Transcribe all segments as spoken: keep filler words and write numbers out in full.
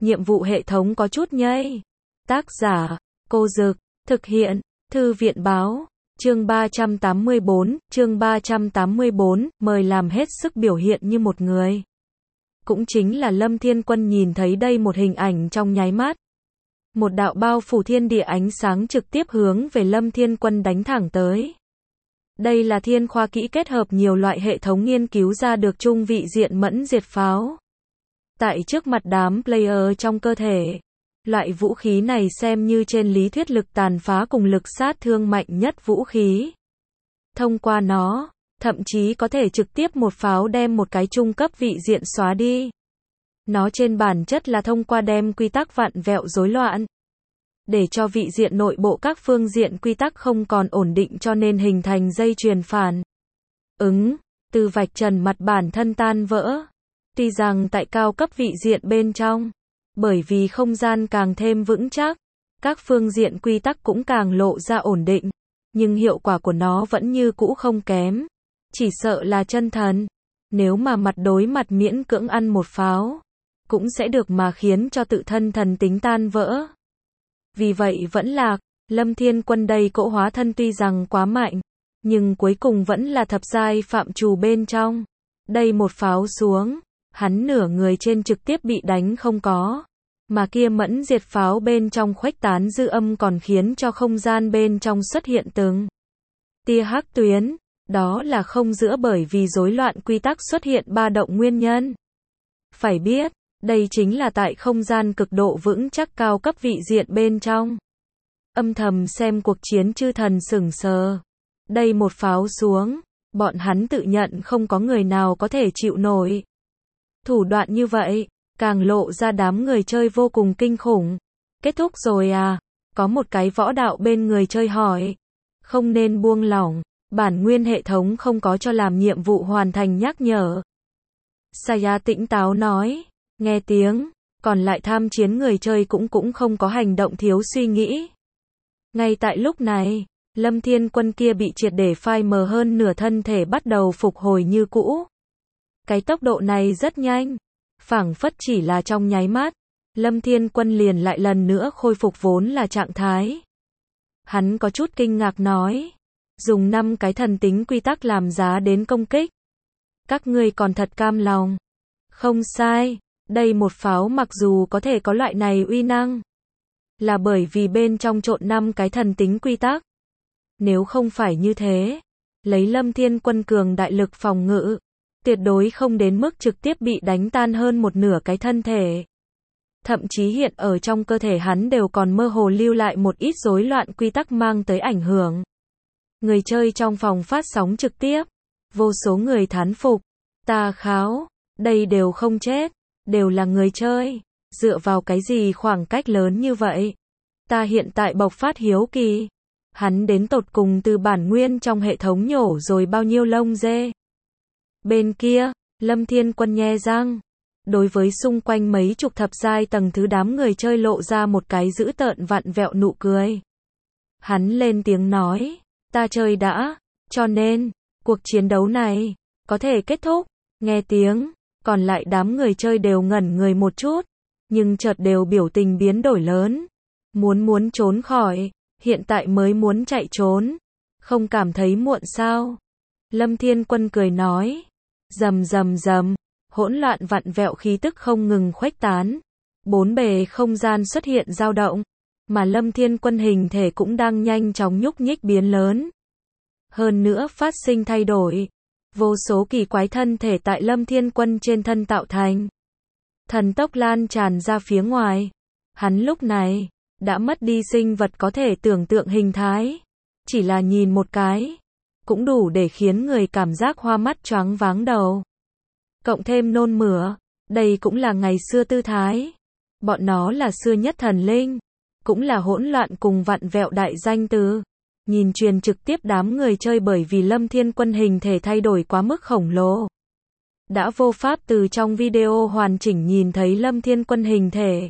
nhiệm vụ hệ thống có chút nhây. Tác giả, Cô Dực, thực hiện, Thư viện Báo, chương ba trăm tám mươi bốn, chương ba trăm tám mươi bốn, mời làm hết sức biểu hiện như một người. Cũng chính là Lâm Thiên Quân nhìn thấy đây một hình ảnh trong nháy mắt. Một đạo bao phủ thiên địa ánh sáng trực tiếp hướng về Lâm Thiên Quân đánh thẳng tới. Đây là thiên khoa kỹ kết hợp nhiều loại hệ thống nghiên cứu ra được trung vị diện mẫn diệt pháo. Tại trước mặt đám player trong cơ thể, loại vũ khí này xem như trên lý thuyết lực tàn phá cùng lực sát thương mạnh nhất vũ khí. Thông qua nó, thậm chí có thể trực tiếp một pháo đem một cái trung cấp vị diện xóa đi. Nó trên bản chất là thông qua đem quy tắc vặn vẹo rối loạn, để cho vị diện nội bộ các phương diện quy tắc không còn ổn định cho nên hình thành dây chuyền phản ứng, từ vạch trần mặt bản thân tan vỡ. Tuy rằng tại cao cấp vị diện bên trong, bởi vì không gian càng thêm vững chắc, các phương diện quy tắc cũng càng lộ ra ổn định, nhưng hiệu quả của nó vẫn như cũ không kém. Chỉ sợ là chân thần, nếu mà mặt đối mặt miễn cưỡng ăn một pháo, cũng sẽ được mà khiến cho tự thân thần tính tan vỡ. Vì vậy vẫn lạc, Lâm Thiên Quân đây cỗ hóa thân tuy rằng quá mạnh, nhưng cuối cùng vẫn là thập giai phạm trù bên trong. Đây một pháo xuống, hắn nửa người trên trực tiếp bị đánh không có, mà kia mẫn diệt pháo bên trong khuếch tán dư âm còn khiến cho không gian bên trong xuất hiện từng tia hắc tuyến, đó là không giữa bởi vì rối loạn quy tắc xuất hiện ba động nguyên nhân. Phải biết, đây chính là tại không gian cực độ vững chắc cao cấp vị diện bên trong. Âm thầm xem cuộc chiến chư thần sững sờ. Đây một pháo xuống, bọn hắn tự nhận không có người nào có thể chịu nổi. Thủ đoạn như vậy, càng lộ ra đám người chơi vô cùng kinh khủng. Kết thúc rồi à? Có một cái võ đạo bên người chơi hỏi. Không nên buông lỏng, bản nguyên hệ thống không có cho làm nhiệm vụ hoàn thành nhắc nhở. Saya tỉnh táo nói. Nghe tiếng, còn lại tham chiến người chơi cũng cũng không có hành động thiếu suy nghĩ. Ngay tại lúc này, Lâm Thiên Quân kia bị triệt để phai mờ hơn nửa thân thể bắt đầu phục hồi như cũ. Cái tốc độ này rất nhanh, phảng phất chỉ là trong nháy mắt, Lâm Thiên Quân liền lại lần nữa khôi phục vốn là trạng thái. Hắn có chút kinh ngạc nói, dùng năm cái thần tính quy tắc làm giá đến công kích. Các ngươi còn thật cam lòng. Không sai. Đây một pháo mặc dù có thể có loại này uy năng, là bởi vì bên trong trộn năm cái thần tính quy tắc. Nếu không phải như thế, lấy Lâm Thiên Quân cường đại lực phòng ngự, tuyệt đối không đến mức trực tiếp bị đánh tan hơn một nửa cái thân thể. Thậm chí hiện ở trong cơ thể hắn đều còn mơ hồ lưu lại một ít rối loạn quy tắc mang tới ảnh hưởng. Người chơi trong phòng phát sóng trực tiếp, vô số người thán phục, ta kháo, đây đều không chết. Đều là người chơi, dựa vào cái gì khoảng cách lớn như vậy? Ta hiện tại bộc phát hiếu kỳ, hắn đến tột cùng từ bản nguyên trong hệ thống nhổ rồi bao nhiêu lông dê? Bên kia, Lâm Thiên Quân nhe răng, đối với xung quanh mấy chục thập giai tầng thứ đám người chơi lộ ra một cái dữ tợn vặn vẹo nụ cười. Hắn lên tiếng nói, ta chơi đã, cho nên, cuộc chiến đấu này, có thể kết thúc, nghe tiếng. Còn lại đám người chơi đều ngẩn người một chút, nhưng chợt đều biểu tình biến đổi lớn. Muốn muốn trốn khỏi, hiện tại mới muốn chạy trốn. Không cảm thấy muộn sao? Lâm Thiên Quân cười nói. Rầm rầm rầm, hỗn loạn vặn vẹo khí tức không ngừng khuếch tán. Bốn bề không gian xuất hiện dao động, mà Lâm Thiên Quân hình thể cũng đang nhanh chóng nhúc nhích biến lớn. Hơn nữa phát sinh thay đổi. Vô số kỳ quái thân thể tại Lâm Thiên Quân trên thân tạo thành. Thần tốc lan tràn ra phía ngoài. Hắn lúc này, đã mất đi sinh vật có thể tưởng tượng hình thái. Chỉ là nhìn một cái, cũng đủ để khiến người cảm giác hoa mắt choáng váng đầu. Cộng thêm nôn mửa, đây cũng là ngày xưa tư thái. Bọn nó là xưa nhất thần linh, cũng là hỗn loạn cùng vặn vẹo đại danh từ. Nhìn truyền trực tiếp đám người chơi bởi vì Lâm Thiên Quân hình thể thay đổi quá mức khổng lồ. Đã vô pháp từ trong video hoàn chỉnh nhìn thấy Lâm Thiên Quân hình thể.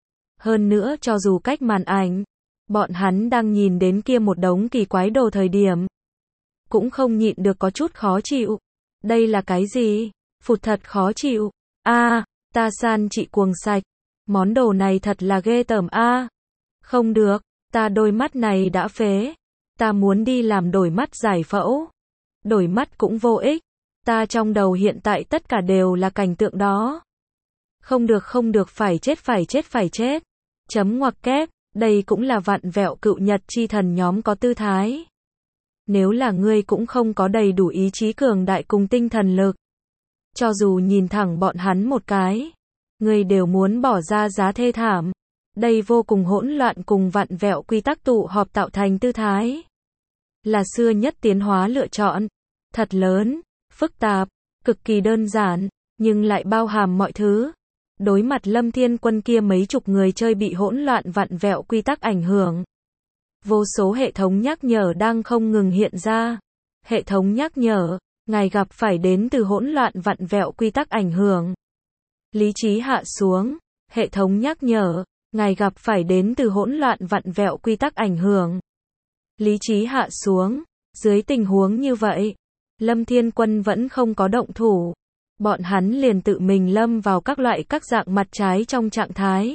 Hơn nữa cho dù cách màn ảnh, bọn hắn đang nhìn đến kia một đống kỳ quái đồ thời điểm. Cũng không nhịn được có chút khó chịu. Đây là cái gì? Phụt thật khó chịu. A, ta san trị cuồng sạch. Món đồ này thật là ghê tởm a. Không được, ta đôi mắt này đã phế. Ta muốn đi làm đổi mắt giải phẫu. Đổi mắt cũng vô ích. Ta trong đầu hiện tại tất cả đều là cảnh tượng đó. Không được không được, phải chết phải chết phải chết. Chấm ngoặc kép, đây cũng là vặn vẹo cựu nhật chi thần nhóm có tư thái. Nếu là ngươi cũng không có đầy đủ ý chí cường đại cùng tinh thần lực. Cho dù nhìn thẳng bọn hắn một cái, ngươi đều muốn bỏ ra giá thê thảm. Đây vô cùng hỗn loạn cùng vặn vẹo quy tắc tụ họp tạo thành tư thái. Là xưa nhất tiến hóa lựa chọn. Thật lớn, phức tạp, cực kỳ đơn giản, nhưng lại bao hàm mọi thứ. Đối mặt Lâm Thiên Quân kia mấy chục người chơi bị hỗn loạn vặn vẹo quy tắc ảnh hưởng. Vô số hệ thống nhắc nhở đang không ngừng hiện ra. Hệ thống nhắc nhở, ngài gặp phải đến từ hỗn loạn vặn vẹo quy tắc ảnh hưởng. Lý trí hạ xuống, hệ thống nhắc nhở, ngài gặp phải đến từ hỗn loạn vặn vẹo quy tắc ảnh hưởng. Lý trí hạ xuống, dưới tình huống như vậy, Lâm Thiên Quân vẫn không có động thủ. Bọn hắn liền tự mình lâm vào các loại các dạng mặt trái trong trạng thái.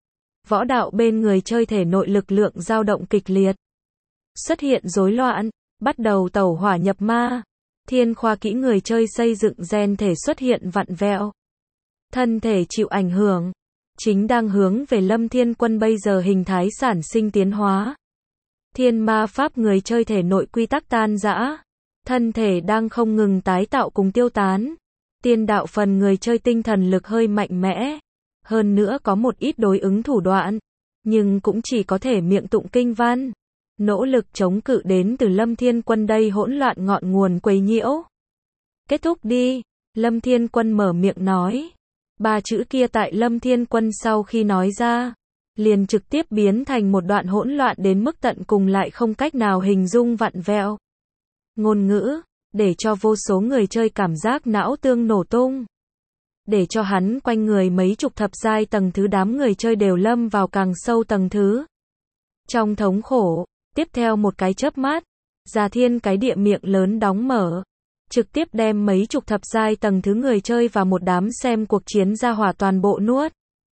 Võ đạo bên người chơi thể nội lực lượng dao động kịch liệt. Xuất hiện rối loạn, bắt đầu tẩu hỏa nhập ma. Thiên khoa kỹ người chơi xây dựng gen thể xuất hiện vặn vẹo. Thân thể chịu ảnh hưởng. Chính đang hướng về Lâm Thiên Quân bây giờ hình thái sản sinh tiến hóa. Thiên ma pháp người chơi thể nội quy tắc tan rã. Thân thể đang không ngừng tái tạo cùng tiêu tán. Tiên đạo phần người chơi tinh thần lực hơi mạnh mẽ. Hơn nữa có một ít đối ứng thủ đoạn. Nhưng cũng chỉ có thể miệng tụng kinh văn. Nỗ lực chống cự đến từ Lâm Thiên Quân đây hỗn loạn ngọn nguồn quấy nhiễu. Kết thúc đi. Lâm Thiên Quân mở miệng nói. Ba chữ kia tại Lâm Thiên Quân sau khi nói ra. Liền trực tiếp biến thành một đoạn hỗn loạn đến mức tận cùng lại không cách nào hình dung vặn vẹo. Ngôn ngữ. Để cho vô số người chơi cảm giác não tương nổ tung. Để cho hắn quanh người mấy chục thập giai tầng thứ đám người chơi đều lâm vào càng sâu tầng thứ. Trong thống khổ, tiếp theo một cái chớp mắt, Già Thiên cái địa miệng lớn đóng mở. Trực tiếp đem mấy chục thập giai tầng thứ người chơi và một đám xem cuộc chiến ra hỏa toàn bộ nuốt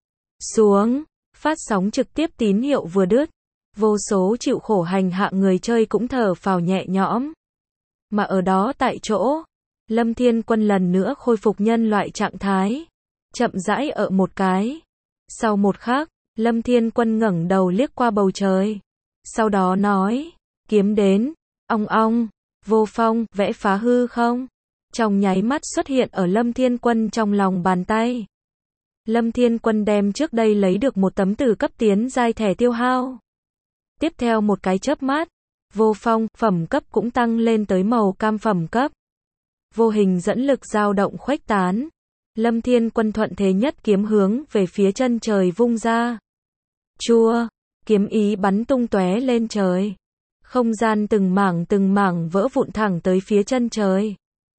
xuống. Phát sóng trực tiếp tín hiệu vừa đứt. Vô số chịu khổ hành hạ người chơi cũng thở phào nhẹ nhõm. Mà ở đó tại chỗ, Lâm Thiên Quân lần nữa khôi phục nhân loại trạng thái. Chậm rãi ở một cái. Sau một khắc, Lâm Thiên Quân ngẩng đầu liếc qua bầu trời. Sau đó nói, kiếm đến, ong ong, vô phong, vẽ phá hư không? Trong nháy mắt xuất hiện ở Lâm Thiên Quân trong lòng bàn tay. Lâm Thiên Quân đem trước đây lấy được một tấm từ cấp tiến giai thẻ tiêu hao. Tiếp theo một cái chớp mắt, vô phong, phẩm cấp cũng tăng lên tới màu cam phẩm cấp. Vô hình dẫn lực dao động khuếch tán. Lâm Thiên Quân thuận thế nhất kiếm hướng về phía chân trời vung ra. Chua, kiếm ý bắn tung tóe lên trời. Không gian từng mảng từng mảng vỡ vụn thẳng tới phía chân trời.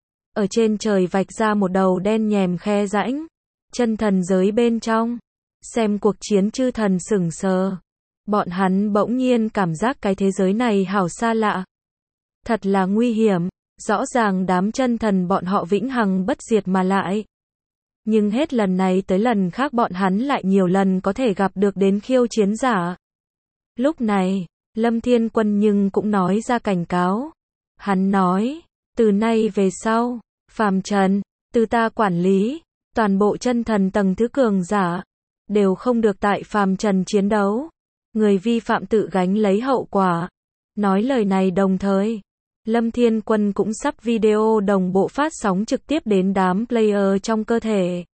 Ở trên trời vạch ra một đầu đen nhèm khe rãnh. Chân thần giới bên trong. Xem cuộc chiến chư thần sững sờ. Bọn hắn bỗng nhiên cảm giác cái thế giới này hảo xa lạ. Thật là nguy hiểm. Rõ ràng đám chân thần bọn họ vĩnh hằng bất diệt mà lại. Nhưng hết lần này tới lần khác bọn hắn lại nhiều lần có thể gặp được đến khiêu chiến giả. Lúc này, Lâm Thiên Quân nhưng cũng nói ra cảnh cáo. Hắn nói, từ nay về sau, phàm trần, từ ta quản lý, toàn bộ chân thần tầng thứ cường giả, đều không được tại phàm trần chiến đấu. Người vi phạm tự gánh lấy hậu quả. Nói lời này đồng thời, Lâm Thiên Quân cũng sắp video đồng bộ phát sóng trực tiếp đến đám player trong cơ thể.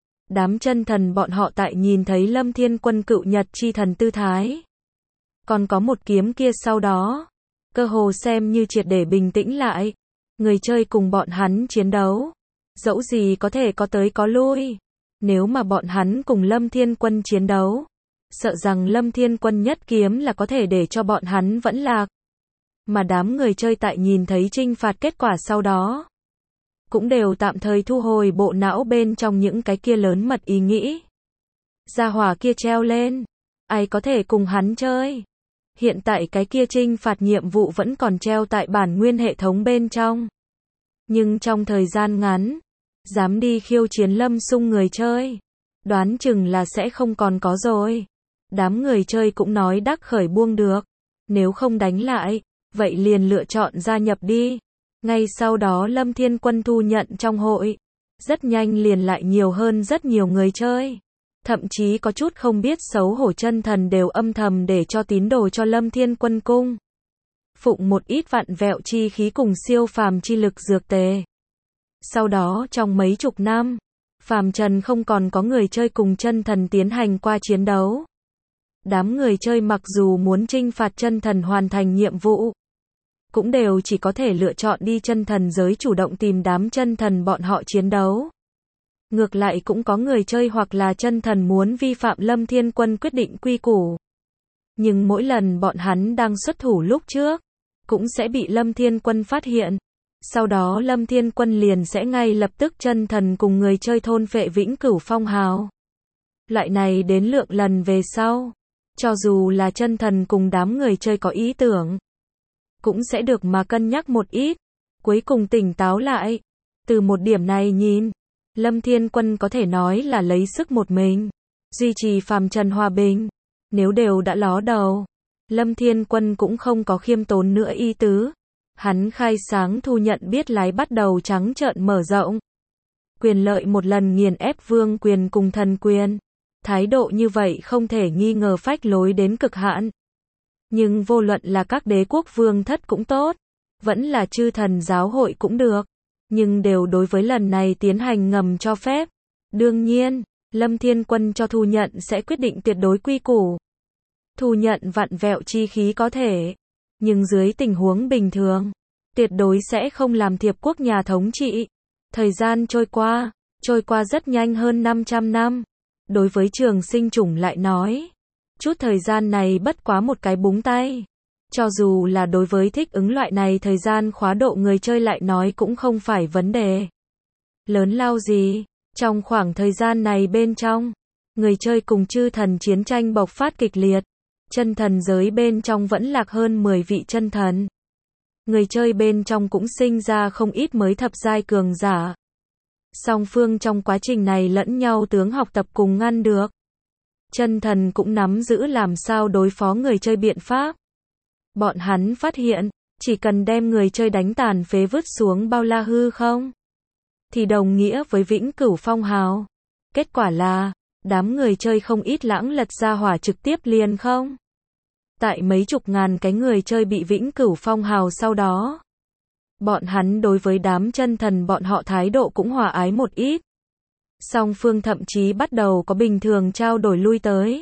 Đám chân thần bọn họ tại nhìn thấy Lâm Thiên Quân cựu nhật chi thần tư thái. Còn có một kiếm kia sau đó. Cơ hồ xem như triệt để bình tĩnh lại. Người chơi cùng bọn hắn chiến đấu. Dẫu gì có thể có tới có lui. Nếu mà bọn hắn cùng Lâm Thiên Quân chiến đấu. Sợ rằng Lâm Thiên Quân nhất kiếm là có thể để cho bọn hắn vẫn lạc. Mà đám người chơi tại nhìn thấy trinh phạt kết quả sau đó. Cũng đều tạm thời thu hồi bộ não bên trong những cái kia lớn mật ý nghĩ. Gia hỏa kia treo lên. Ai có thể cùng hắn chơi. Hiện tại cái kia trinh phạt nhiệm vụ vẫn còn treo tại bản nguyên hệ thống bên trong. Nhưng trong thời gian ngắn, dám đi khiêu chiến Lâm Sung người chơi. đoán chừng là sẽ không còn có rồi. Đám người chơi cũng nói đắc khởi buông được. Nếu không đánh lại, vậy liền lựa chọn gia nhập đi. Ngay sau đó Lâm Thiên Quân thu nhận trong hội. Rất nhanh liền lại nhiều hơn rất nhiều người chơi. Thậm chí có chút không biết xấu hổ chân thần đều âm thầm để cho tín đồ cho Lâm Thiên Quân cung. Phụng một ít vặn vẹo chi khí cùng siêu phàm chi lực dược tề. Sau đó trong mấy chục năm, phàm trần không còn có người chơi cùng chân thần tiến hành qua chiến đấu. Đám người chơi mặc dù muốn trinh phạt chân thần hoàn thành nhiệm vụ, cũng đều chỉ có thể lựa chọn đi chân thần giới chủ động tìm đám chân thần bọn họ chiến đấu. Ngược lại cũng có người chơi hoặc là chân thần muốn vi phạm Lâm Thiên Quân quyết định quy củ. Nhưng mỗi lần bọn hắn đang xuất thủ lúc trước, cũng sẽ bị Lâm Thiên Quân phát hiện. Sau đó Lâm Thiên Quân liền sẽ ngay lập tức chân thần cùng người chơi thôn phệ vĩnh cửu phong hào. Loại này đến lượng lần về sau, cho dù là chân thần cùng đám người chơi có ý tưởng, cũng sẽ được mà cân nhắc một ít, cuối cùng tỉnh táo lại. Từ một điểm này nhìn, Lâm Thiên Quân có thể nói là lấy sức một mình, duy trì phàm trần hòa bình. Nếu đều đã ló đầu, Lâm Thiên Quân cũng không có khiêm tốn nữa ý tứ. Hắn khai sáng thu nhận biết lái bắt đầu trắng trợn mở rộng. Quyền lợi một lần nghiền ép vương quyền cùng thần quyền. Thái độ như vậy không thể nghi ngờ phách lối đến cực hạn. Nhưng vô luận là các đế quốc vương thất cũng tốt, vẫn là chư thần giáo hội cũng được, nhưng đều đối với lần này tiến hành ngầm cho phép. Đương nhiên, Lâm Thiên Quân cho thu nhận sẽ quyết định tuyệt đối quy củ. Thu nhận vặn vẹo chi khí có thể, nhưng dưới tình huống bình thường, tuyệt đối sẽ không làm thiệp quốc nhà thống trị. Thời gian trôi qua, trôi qua rất nhanh hơn năm trăm năm. Đối với Trường Sinh Chủng lại nói, chút thời gian này bất quá một cái búng tay. Cho dù là đối với thích ứng loại này thời gian khóa độ người chơi lại nói cũng không phải vấn đề lớn lao gì. Trong khoảng thời gian này bên trong, người chơi cùng chư thần chiến tranh bộc phát kịch liệt. Chân thần giới bên trong vẫn lạc hơn mười vị chân thần. Người chơi bên trong cũng sinh ra không ít mới thập giai cường giả. Song phương trong quá trình này lẫn nhau tướng học tập cùng ngăn được. Chân thần cũng nắm giữ làm sao đối phó người chơi biện pháp. Bọn hắn phát hiện, chỉ cần đem người chơi đánh tàn phế vứt xuống bao la hư không, thì đồng nghĩa với vĩnh cửu phong hào. Kết quả là, đám người chơi không ít lãng lật ra hỏa trực tiếp liền không. Tại mấy chục ngàn cái người chơi bị vĩnh cửu phong hào sau đó, bọn hắn đối với đám chân thần bọn họ thái độ cũng hòa ái một ít. Song phương thậm chí bắt đầu có bình thường trao đổi lui tới.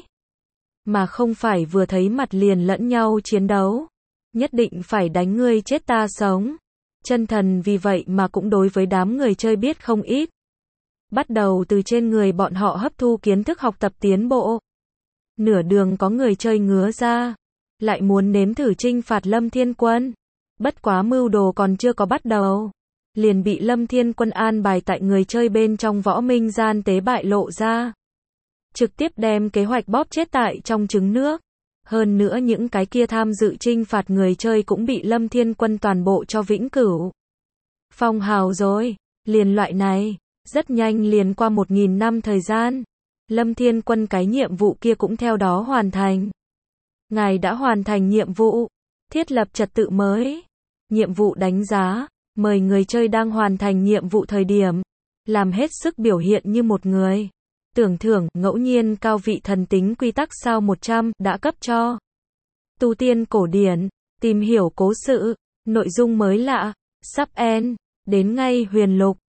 Mà không phải vừa thấy mặt liền lẫn nhau chiến đấu. Nhất định phải đánh ngươi chết ta sống. Chân thần vì vậy mà cũng đối với đám người chơi biết không ít. Bắt đầu từ trên người bọn họ hấp thu kiến thức học tập tiến bộ. Nửa đường có người chơi ngứa ra, lại muốn nếm thử trinh phạt Lâm Thiên Quân. Bất quá mưu đồ còn chưa có bắt đầu, liền bị Lâm Thiên Quân an bài tại người chơi bên trong võ minh gian tế bại lộ ra. Trực tiếp đem kế hoạch bóp chết tại trong trứng nước. Hơn nữa những cái kia tham dự trinh phạt người chơi cũng bị Lâm Thiên Quân toàn bộ cho vĩnh cửu phong hào rồi. Liền loại này, rất nhanh liền qua một nghìn năm thời gian, Lâm Thiên Quân cái nhiệm vụ kia cũng theo đó hoàn thành. Ngài đã hoàn thành nhiệm vụ, thiết lập trật tự mới. Nhiệm vụ đánh giá, mời người chơi đang hoàn thành nhiệm vụ thời điểm, làm hết sức biểu hiện như một người. Tưởng thưởng, ngẫu nhiên cao vị thần tính quy tắc sao một trăm, đã cấp cho. Tu tiên cổ điển, tìm hiểu cố sự, nội dung mới lạ, sub end, đến ngay huyền lục.